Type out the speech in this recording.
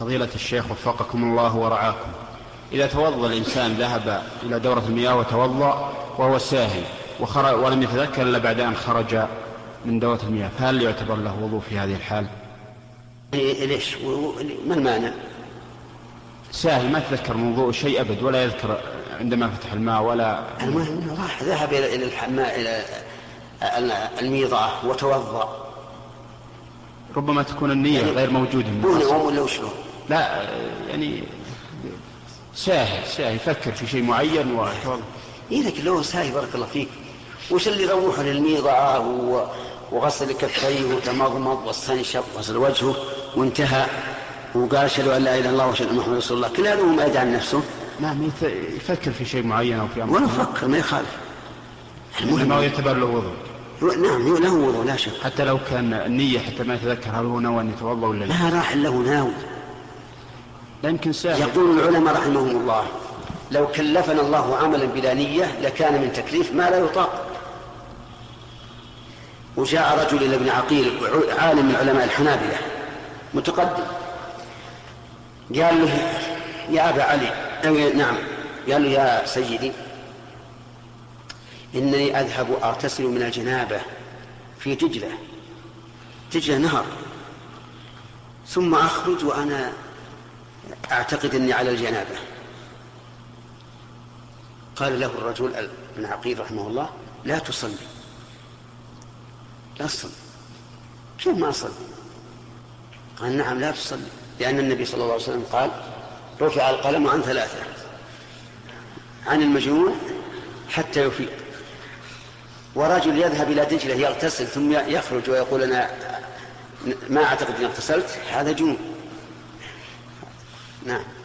فضيلة الشيخ وفقكم الله ورعاكم، إذا توضأ الإنسان ذهب إلى دورة المياه وتوضأ وهو ساهي ولم يتذكر إلا بعد أن خرج من دورة المياه، فهل يعتبر له وضوء في هذه الحال؟ ليش؟ ما المعنى؟ ساهي ما تذكر من وضوء شيء أبد، ولا يذكر عندما فتح الماء ولا المهم راح ذهب إلى الحماء إلى الميضة وتوضأ، ربما تكون النية يعني غير موجودة ولا وشو؟ لا يعني ساهي يفكر في شيء معين وتوضأ. لكن لو ساهي بارك الله فيك وش اللي يروح للميضة وغسل كفيه وتمضمض واستنشق وغسل وجهه وانتهى وقال أشهد أن لا إله إلا الله وأشهد أن محمدا رسول الله، كل هذا ما يدعي عن نفسه. نعم يفكر في شيء معين أو في أمر ولا يفكر ما يخالف، ما يعتبر له وضوء. نعم له وضوء لا شك، حتى لو كان النية حتى ما يتذكر هل هو نوى أن يتوضأ ولا لا. لا راح له ناوي. يمكن ساهل. يقول العلماء رحمهم الله لو كلفنا الله عملا بلا نية لكان من تكليف ما لا يطاق. وجاء رجل إلى ابن عقيل عالم من علماء الحنابلة متقدم، قال له يا أبا علي، نعم، قال له يا سيدي إنني أذهب أغتسل من الجنابة في دجلة نهر، ثم أخرج وأنا أعتقد أني على الجنابة. قال له الرجل ابن عقيل رحمه الله لا تصلي. كيف ما أصلي؟ قال نعم لا تصلي، لأن النبي صلى الله عليه وسلم قال رفع القلم عن 3، عن المجنون حتى يفيق. ورجل يذهب إلى دجلة يغتسل ثم يخرج ويقول أنا ما أعتقد أني اغتسلت، هذا جنون. نعم.